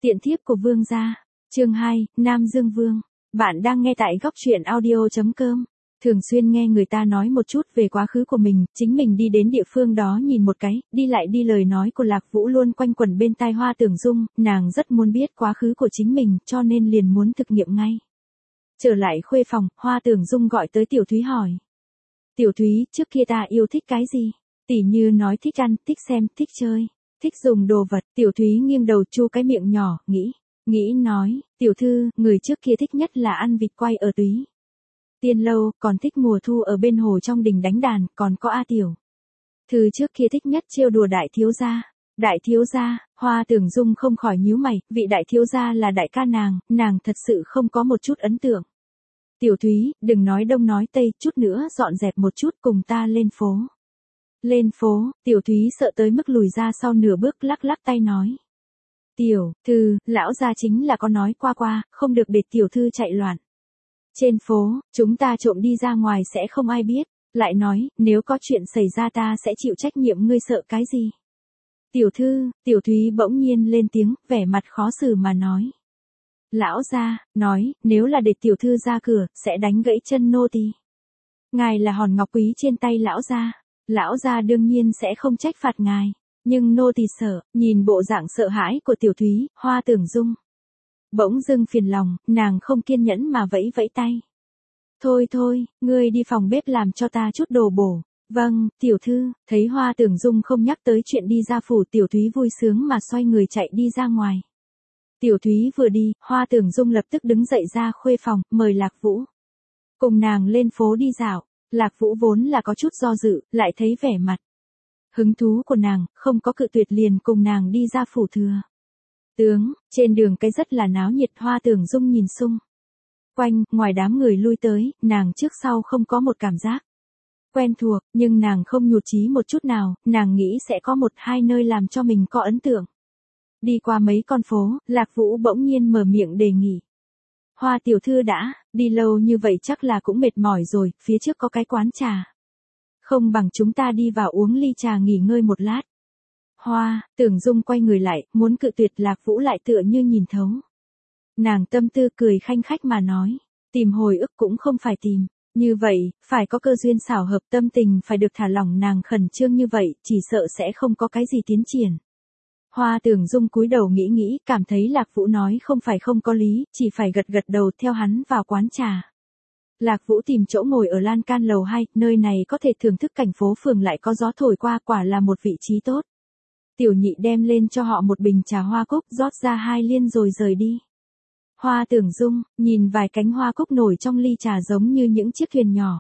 Tiện thiếp của vương gia. Chương 2, Nam Dương Vương. Bạn đang nghe tại góc truyện audio.com. Thường xuyên nghe người ta nói một chút về quá khứ của mình, chính mình đi đến địa phương đó nhìn một cái, đi lại đi lời nói của Lạc Vũ luôn quanh quẩn bên tai Hoa Tưởng Dung, nàng rất muốn biết quá khứ của chính mình, cho nên liền muốn thực nghiệm ngay. Trở lại khuê phòng, Hoa Tưởng Dung gọi tới Tiểu Thúy hỏi. Tiểu Thúy, trước kia ta yêu thích cái gì? Tỉ như nói thích ăn, thích xem, thích chơi, thích dùng đồ vật. Tiểu Thúy nghiêng đầu chu cái miệng nhỏ, nghĩ nói, tiểu thư, người trước kia thích nhất là ăn vịt quay ở Túy Tiên Lâu, còn thích mùa thu ở bên hồ trong đình đánh đàn, còn có A Tiểu thư trước kia thích nhất trêu đùa đại thiếu gia. Đại thiếu gia, Hoa Tưởng Dung không khỏi nhíu mày, vị đại thiếu gia là đại ca nàng thật sự không có một chút ấn tượng. Tiểu Thúy, đừng nói đông nói tây, chút nữa dọn dẹp một chút cùng ta lên phố. Lên phố, Tiểu Thúy sợ tới mức lùi ra sau nửa bước lắc lắc tay nói. Tiểu thư, lão gia chính là có nói qua, không được để tiểu thư chạy loạn. Trên phố, chúng ta trộm đi ra ngoài sẽ không ai biết, lại nói, nếu có chuyện xảy ra ta sẽ chịu trách nhiệm, ngươi sợ cái gì? Tiểu thư, Tiểu Thúy bỗng nhiên lên tiếng, vẻ mặt khó xử mà nói. Lão gia, nói, nếu là để tiểu thư ra cửa, sẽ đánh gãy chân nô tỳ. Ngài là hòn ngọc quý trên tay lão gia đương nhiên sẽ không trách phạt ngài. Nhưng nô tỳ sợ, nhìn bộ dạng sợ hãi của Tiểu Thúy, Hoa Tưởng Dung bỗng dưng phiền lòng, nàng không kiên nhẫn mà vẫy vẫy tay. Thôi, ngươi đi phòng bếp làm cho ta chút đồ bổ. Vâng, tiểu thư. Thấy Hoa Tưởng Dung không nhắc tới chuyện đi ra phủ, Tiểu Thúy vui sướng mà xoay người chạy đi ra ngoài. Tiểu Thúy vừa đi, Hoa Tưởng Dung lập tức đứng dậy ra khuê phòng, mời Lạc Vũ cùng nàng lên phố đi dạo. Lạc Vũ vốn là có chút do dự, lại thấy vẻ mặt hứng thú của nàng, không có cự tuyệt liền cùng nàng đi ra phủ thừa. Trên đường cái rất là náo nhiệt. Hoa Tưởng Dung nhìn xung quanh, ngoài đám người lui tới, nàng trước sau không có một cảm giác quen thuộc, nhưng nàng không nhụt chí một chút nào, nàng nghĩ sẽ có một hai nơi làm cho mình có ấn tượng. Đi qua mấy con phố, Lạc Vũ bỗng nhiên mở miệng đề nghị. Hoa tiểu thư đã đi lâu như vậy chắc là cũng mệt mỏi rồi, phía trước có cái quán trà. Không bằng chúng ta đi vào uống ly trà nghỉ ngơi một lát. Hoa Tưởng Dung quay người lại, muốn cự tuyệt, Lạc Vũ lại tựa như nhìn thấu nàng tâm tư, cười khanh khách mà nói. Tìm hồi ức cũng không phải tìm. Như vậy, phải có cơ duyên xảo hợp, tâm tình phải được thả lỏng, nàng khẩn trương như vậy, chỉ sợ sẽ không có cái gì tiến triển. Hoa Tưởng Dung cúi đầu nghĩ, cảm thấy Lạc Vũ nói không phải không có lý, chỉ phải gật đầu theo hắn vào quán trà. Lạc Vũ tìm chỗ ngồi ở lan can lầu 2, nơi này có thể thưởng thức cảnh phố phường lại có gió thổi qua, quả là một vị trí tốt. Tiểu nhị đem lên cho họ một bình trà hoa cúc, rót ra 2 liên rồi rời đi. Hoa Tưởng Dung nhìn vài cánh hoa cúc nổi trong ly trà giống như những chiếc thuyền nhỏ,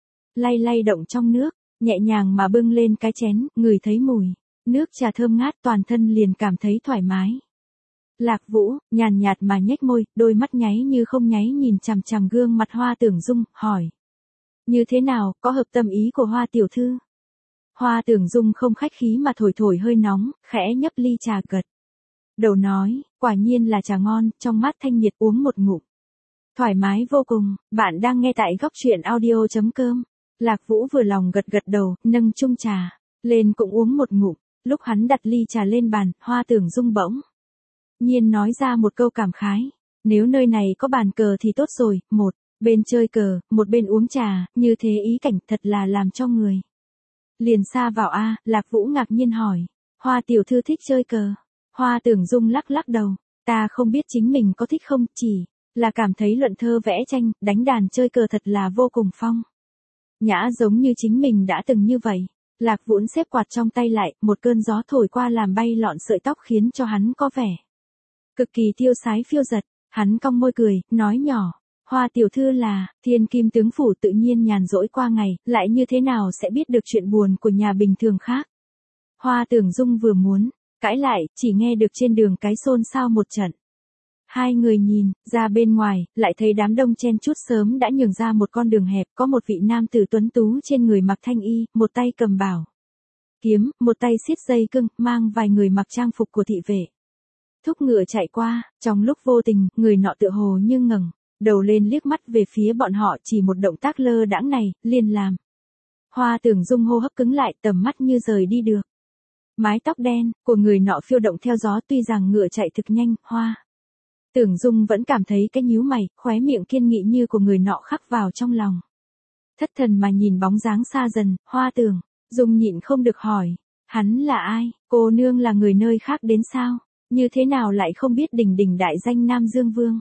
lay động trong nước, nhẹ nhàng mà bưng lên cái chén, ngửi thấy mùi nước trà thơm ngát, toàn thân liền cảm thấy thoải mái. Lạc Vũ nhàn nhạt mà nhếch môi, đôi mắt nháy như không nháy nhìn chằm chằm gương mặt Hoa Tưởng Dung, hỏi. Như thế nào, có hợp tâm ý của Hoa tiểu thư? Hoa Tưởng Dung không khách khí mà thổi hơi nóng, khẽ nhấp ly trà, gật đầu nói, quả nhiên là trà ngon, trong mát thanh nhiệt, uống một ngụm thoải mái vô cùng. Bạn đang nghe tại góc truyện audio.com. Lạc Vũ vừa lòng gật đầu, nâng chung trà lên cũng uống một ngụm. Lúc hắn đặt ly trà lên bàn, Hoa Tưởng Dung bỗng nhiên nói ra một câu cảm khái. Nếu nơi này có bàn cờ thì tốt rồi, một bên chơi cờ, một bên uống trà, như thế ý cảnh thật là làm cho người liền xa vào a. Lạc Vũ ngạc nhiên hỏi. Hoa tiểu thư thích chơi cờ? Hoa Tưởng Dung lắc đầu. Ta không biết chính mình có thích không, chỉ là cảm thấy luận thơ vẽ tranh, đánh đàn chơi cờ thật là vô cùng phong nhã, giống như chính mình đã từng như vậy. Lạc Vũ xếp quạt trong tay lại, một cơn gió thổi qua làm bay lọn sợi tóc khiến cho hắn có vẻ cực kỳ tiêu sái phiêu dật. Hắn cong môi cười, nói nhỏ. Hoa tiểu thư là thiên kim tướng phủ, tự nhiên nhàn rỗi qua ngày, lại như thế nào sẽ biết được chuyện buồn của nhà bình thường khác. Hoa Tưởng Dung vừa muốn cãi lại, chỉ nghe được trên đường cái xôn xao một trận. Hai người nhìn ra bên ngoài, lại thấy đám đông chen chúc sớm đã nhường ra một con đường hẹp, có một vị nam tử tuấn tú trên người mặc thanh y, một tay cầm bảo kiếm, một tay siết dây cương, mang vài người mặc trang phục của thị vệ thúc ngựa chạy qua. Trong lúc vô tình, người nọ tựa hồ như ngẩng đầu lên liếc mắt về phía bọn họ, chỉ một động tác lơ đãng này liền làm Hoa Tưởng Dung hô hấp cứng lại, tầm mắt như rời đi được. mái tóc đen của người nọ phiêu động theo gió, tuy rằng ngựa chạy thực nhanh. Hoa Tưởng Dung vẫn cảm thấy cái nhíu mày, khóe miệng kiên nghị như của người nọ khắc vào trong lòng. Thất thần mà nhìn bóng dáng xa dần, Hoa Tưởng Dung nhịn không được hỏi, hắn là ai, cô nương là người nơi khác đến sao, như thế nào lại không biết đình đình đại danh Nam Dương Vương.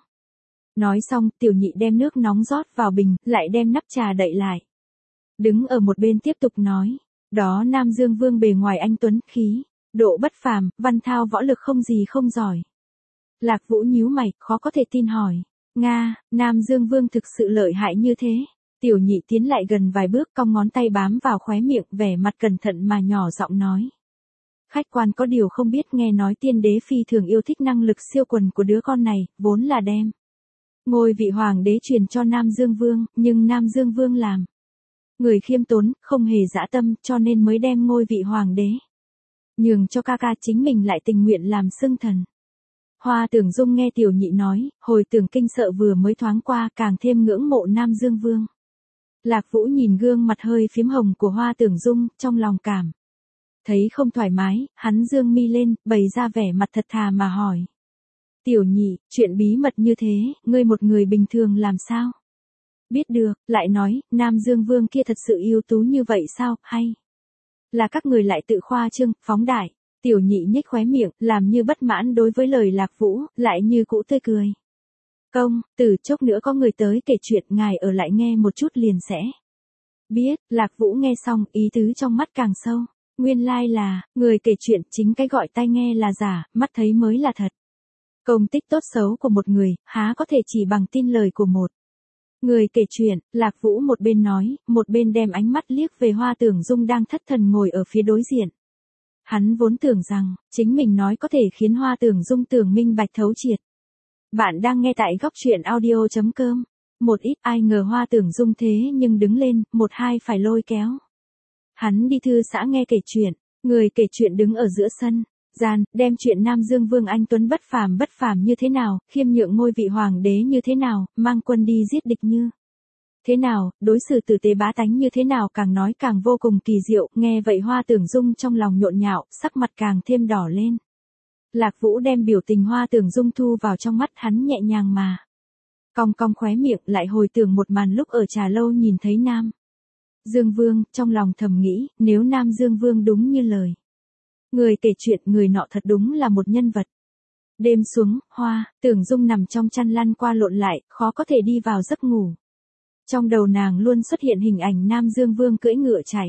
Nói xong, Tiểu Nhị đem nước nóng rót vào bình, lại đem nắp trà đậy lại. Đứng ở một bên tiếp tục nói, đó Nam Dương Vương bề ngoài anh tuấn, khí độ bất phàm, văn thao võ lực không gì không giỏi. Lạc Vũ nhíu mày, khó có thể tin hỏi, Nga, Nam Dương Vương thực sự lợi hại như thế? Tiểu Nhị tiến lại gần vài bước, cong ngón tay bám vào khóe miệng, vẻ mặt cẩn thận mà nhỏ giọng nói. Khách quan có điều không biết, nghe nói tiên đế phi thường yêu thích năng lực siêu quần của đứa con này, vốn là đem ngôi vị hoàng đế truyền cho Nam Dương Vương, nhưng Nam Dương Vương làm người khiêm tốn, không hề dã tâm, cho nên mới đem ngôi vị hoàng đế nhường cho ca ca, chính mình lại tình nguyện làm xưng thần. Hoa Tưởng Dung nghe Tiểu Nhị nói, hồi tưởng kinh sợ vừa mới thoáng qua, càng thêm ngưỡng mộ Nam Dương Vương. Lạc Vũ nhìn gương mặt hơi phím hồng của Hoa Tưởng Dung, trong lòng cảm thấy không thoải mái, hắn dương mi lên, bày ra vẻ mặt thật thà mà hỏi. Tiểu Nhị, chuyện bí mật như thế, ngươi một người bình thường làm sao biết được, lại nói, Nam Dương Vương kia thật sự ưu tú như vậy sao, hay là các người lại tự khoa trương, phóng đại. Tiểu Nhị nhếch khóe miệng, làm như bất mãn đối với lời Lạc Vũ, lại như cũ tươi cười. Công tử, chốc nữa có người tới kể chuyện, ngài ở lại nghe một chút liền sẽ biết. Lạc Vũ nghe xong, ý tứ trong mắt càng sâu. Nguyên lai là, người kể chuyện, chính cái gọi tai nghe là giả, mắt thấy mới là thật. Công tích tốt xấu của một người, há có thể chỉ bằng tin lời của một người kể chuyện. Lạc Vũ một bên nói, một bên đem ánh mắt liếc về Hoa Tưởng Dung đang thất thần ngồi ở phía đối diện. Hắn vốn tưởng rằng, chính mình nói có thể khiến Hoa Tưởng Dung tưởng minh bạch thấu triệt. Bạn đang nghe tại góc truyện audio.com. Một ít, ai ngờ Hoa Tưởng Dung thế nhưng đứng lên, một hai phải lôi kéo hắn đi thư xã nghe kể chuyện. Người kể chuyện đứng ở giữa sân gian, đem chuyện Nam Dương Vương anh tuấn bất phàm như thế nào, khiêm nhượng ngôi vị hoàng đế như thế nào, mang quân đi giết địch như thế nào, đối xử tử tế bá tánh như thế nào, càng nói càng vô cùng kỳ diệu. Nghe vậy Hoa Tưởng Dung trong lòng nhộn nhạo, sắc mặt càng thêm đỏ lên. Lạc Vũ đem biểu tình Hoa Tưởng Dung thu vào trong mắt, hắn nhẹ nhàng mà cong cong khóe miệng, lại hồi tưởng một màn lúc ở trà lâu nhìn thấy Nam Dương Vương, trong lòng thầm nghĩ, nếu Nam Dương Vương đúng như lời người kể chuyện, người nọ thật đúng là một nhân vật. Đêm xuống, Hoa Tưởng Dung nằm trong chăn lăn qua lộn lại, khó có thể đi vào giấc ngủ. Trong đầu nàng luôn xuất hiện hình ảnh Nam Dương Vương cưỡi ngựa chạy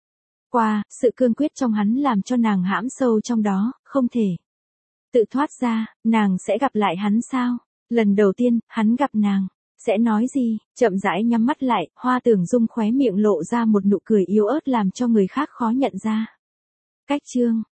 qua, sự cương quyết trong hắn làm cho nàng hãm sâu trong đó, không thể tự thoát ra. Nàng sẽ gặp lại hắn sao? Lần đầu tiên, hắn gặp nàng sẽ nói gì? Chậm rãi nhắm mắt lại, Hoa Tưởng Dung khóe miệng lộ ra một nụ cười yếu ớt làm cho người khác khó nhận ra. Cách chương